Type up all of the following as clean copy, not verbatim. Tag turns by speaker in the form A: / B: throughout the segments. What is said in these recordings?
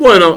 A: Bueno,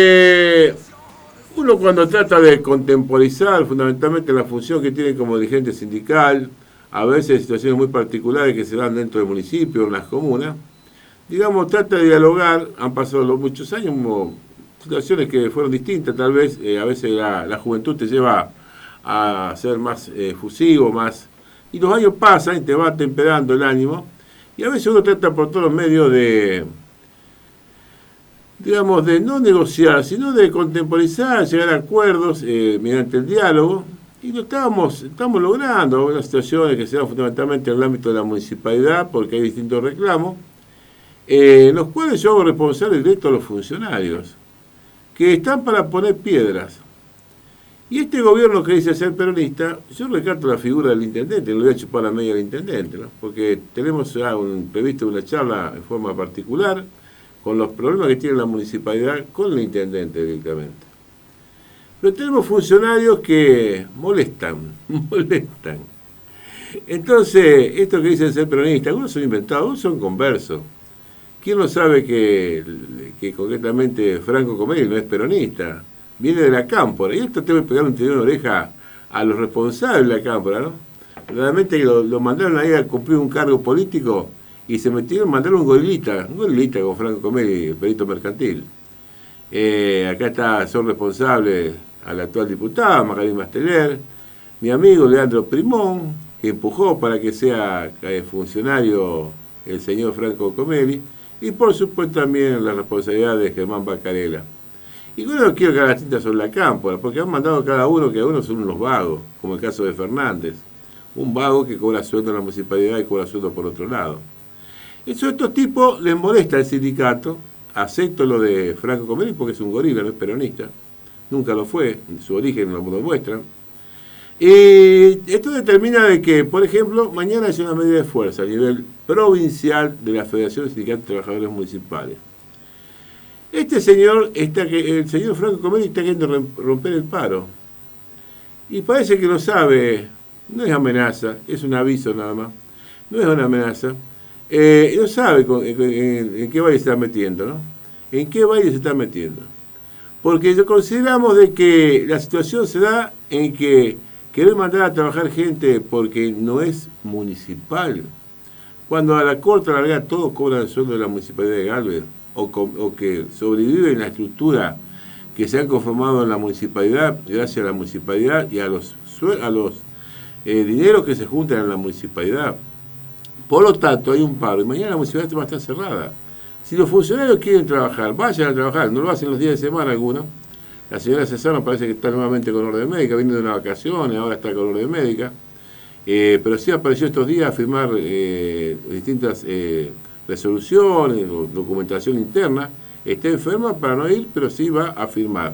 A: uno cuando trata de contemporizar fundamentalmente la función que tiene como dirigente sindical, a veces situaciones muy particulares que se dan dentro del municipio, en las comunas, digamos, trata de dialogar. Han pasado muchos años, situaciones que fueron distintas, tal vez, a veces la juventud te lleva a ser más fusivo, más... Y los años pasan y te va temperando el ánimo, y a veces uno trata por todos los medios de, digamos, de no negociar, sino de contemporizar, llegar a acuerdos mediante el diálogo, y lo estamos logrando. Unas situaciones que se dan fundamentalmente en el ámbito de la municipalidad, porque hay distintos reclamos, en los cuales yo hago responsable directo a los funcionarios, que están para poner piedras. Y este gobierno que dice ser peronista, yo rescato la figura del intendente, le voy a chupar la media al intendente, ¿no? Porque tenemos ya previsto una charla en forma particular con los problemas que tiene la municipalidad con el intendente directamente. Pero tenemos funcionarios que molestan. Entonces, esto que dicen ser peronistas, algunos son inventados, algunos son conversos. ¿Quién no sabe que concretamente Franco Comelli no es peronista? Viene de la Cámpora, y esto tengo que pegar un tirón de oreja a los responsables de la Cámpora, ¿no? Realmente lo mandaron ahí a cumplir un cargo político y se metieron, mandaron un gorilita con Franco Comelli, el perito mercantil. Acá son responsables a la actual diputada, Magalí Masteler, mi amigo Leandro Primón, que empujó para que sea funcionario el señor Franco Comelli, y por supuesto también la responsabilidad de Germán Bacarela. Y yo no quiero que haga las tintas sobre la Cámpora, porque han mandado cada uno que algunos son unos vagos, como el caso de Fernández, un vago que cobra sueldo en la municipalidad y cobra sueldo por otro lado. Eso a estos tipos les molesta el sindicato. Acepto lo de Franco Comelli porque es un gorila, no es peronista, nunca lo fue, su origen lo demuestran. Y esto determina de que, por ejemplo, mañana hay una medida de fuerza a nivel provincial de la Federación de Sindicatos de Trabajadores Municipales. El señor Franco Comelli está queriendo romper el paro. Y parece que lo sabe, no es amenaza, es un aviso nada más, no es una amenaza. No sabe en qué baile se está metiendo, ¿no? En qué baile se está metiendo. Porque consideramos de que la situación se da en que querer mandar a trabajar gente porque no es municipal. Cuando a la corta larga todos cobran el sueldo de la municipalidad de Galvez, o que sobreviven en la estructura que se han conformado en la municipalidad, gracias a la municipalidad y a los dineros que se juntan en la municipalidad. Por lo tanto, hay un paro y mañana la municipalidad va a estar cerrada. Si los funcionarios quieren trabajar, vayan a trabajar, no lo hacen los días de semana algunos. La señora Cesano parece que está nuevamente con orden médica, viene de una vacación, ahora está con orden médica. Pero sí apareció estos días a firmar distintas resoluciones o documentación interna. Está enferma para no ir, pero sí va a firmar.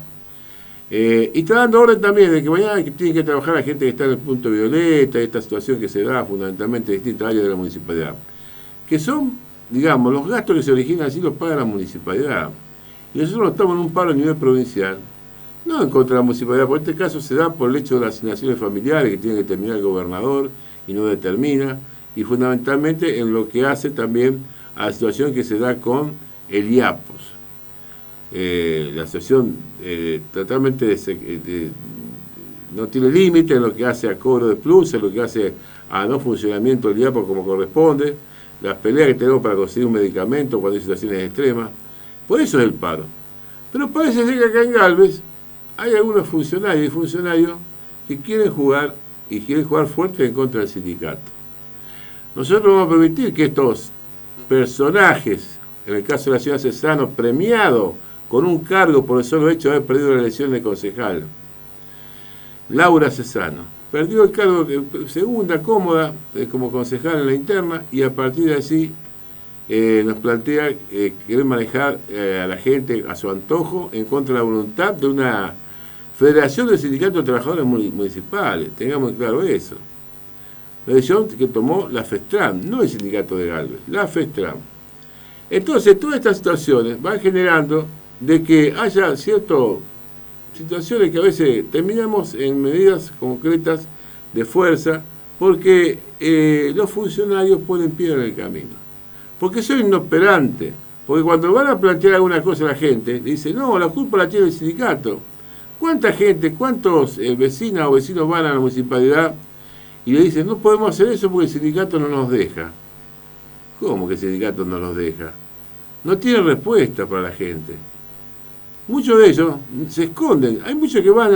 A: Y está dando orden también de que mañana tiene que trabajar la gente que está en el punto violeta, esta situación que se da fundamentalmente en distintas áreas de la municipalidad. Que son, digamos, los gastos que se originan así los paga la municipalidad. Y nosotros estamos en un paro a nivel provincial, no en contra de la municipalidad, por este caso se da por el hecho de las asignaciones familiares que tiene que terminar el gobernador y no determina, y fundamentalmente en lo que hace también a la situación que se da con el IAPOS. La situación totalmente no tiene límite en lo que hace a cobro de plus, en lo que hace a no funcionamiento del IAPOS como corresponde, las peleas que tenemos para conseguir un medicamento cuando hay situaciones extremas. Por eso es el paro. Pero parece ser que acá en Galvez hay algunos funcionarios y funcionarios que quieren jugar y quieren jugar fuerte en contra del sindicato. Nosotros vamos a permitir que estos personajes, en el caso de la señora Cesano, premiado con un cargo por el solo hecho de haber perdido la elección de concejal, Laura Cesano, perdió el cargo segunda, cómoda, como concejal en la interna, y a partir de allí nos plantea querer manejar a la gente a su antojo en contra de la voluntad de una Federación de Sindicatos de Trabajadores Municipales. Tengamos claro eso. La decisión que tomó la FESTRAM, no el sindicato de Galvez, la FESTRAM. Entonces, todas estas situaciones van generando de que haya ciertas situaciones que a veces terminamos en medidas concretas de fuerza porque los funcionarios ponen piedra en el camino. Porque soy inoperante, Porque cuando van a plantear alguna cosa a la gente, dice, no, la culpa la tiene el sindicato. ¿Cuánta gente, cuántos vecinas o vecinos van a la municipalidad y le dicen, no podemos hacer eso porque el sindicato no nos deja? ¿Cómo que el sindicato no los deja? No tienen respuesta para la gente. Muchos de ellos se esconden. Hay muchos que van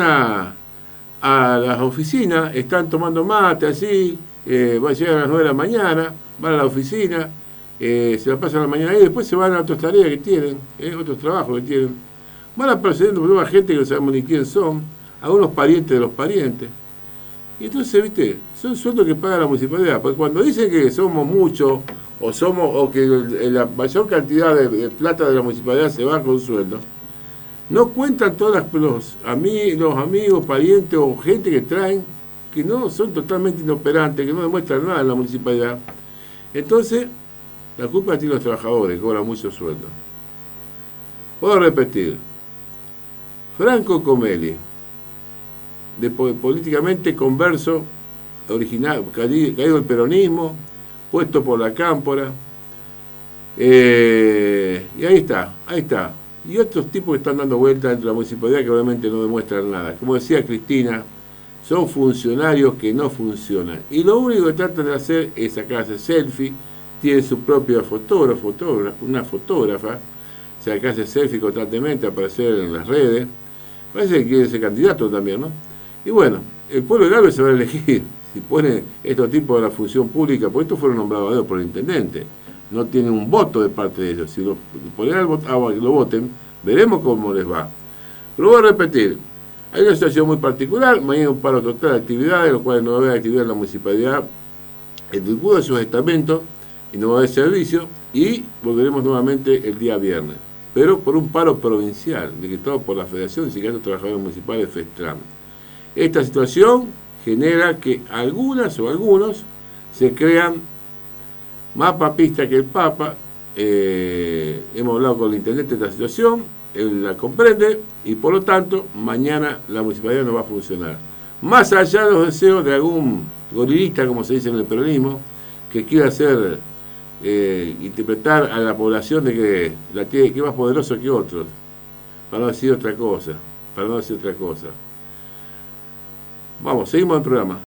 A: a las oficinas, están tomando mate así, van a llegar a las 9 de la mañana, van a la oficina, se la pasan la mañana ahí, y después se van a otras tareas que tienen, otros trabajos que tienen. Van apareciendo por una gente que no sabemos ni quién son, algunos parientes de los parientes. Y entonces, viste, son sueldos que paga la municipalidad, porque cuando dicen que somos muchos, o que la mayor cantidad de plata de la municipalidad se va con sueldo, no cuentan todos los amigos, parientes o gente que traen, que no son totalmente inoperantes, que no demuestran nada en la municipalidad. Entonces, la culpa tiene los trabajadores, que cobran mucho sueldo. Puedo repetir, Franco Comelli, políticamente converso, original, caído del peronismo, puesto por la cámpora, y ahí está. Y otros tipos que están dando vueltas dentro de la municipalidad que obviamente no demuestran nada. Como decía Cristina, son funcionarios que no funcionan. Y lo único que tratan de hacer es sacarse selfie, tienen su propio una fotógrafa, sacarse selfie constantemente, aparecer en las redes. Parece que quiere ser candidato también, ¿no? Y bueno, el pueblo de Galvez se va a elegir. Si pone estos tipos de la función pública, porque estos fueron nombrados por el intendente, no tienen un voto de parte de ellos. Si lo ponen a que lo voten, veremos cómo les va. Pero voy a repetir, hay una situación muy particular, mañana hay un paro total de actividades, los cuales no va a haber actividad en la municipalidad, en ninguno de sus estamentos, y no va a haber servicio, y volveremos nuevamente el día viernes. Pero por un paro provincial, decretado por la Federación de Sindicatos de Trabajadores Municipales, FESTRAM. Esta situación genera que algunas o algunos se crean más papistas que el Papa. Hemos hablado con el intendente de esta situación, él la comprende y por lo tanto mañana la municipalidad no va a funcionar. Más allá de los deseos de algún gorilista, como se dice en el peronismo, que quiera hacer interpretar a la población de que la tiene que es más poderoso que otros, para no decir otra cosa. Vamos, seguimos el programa.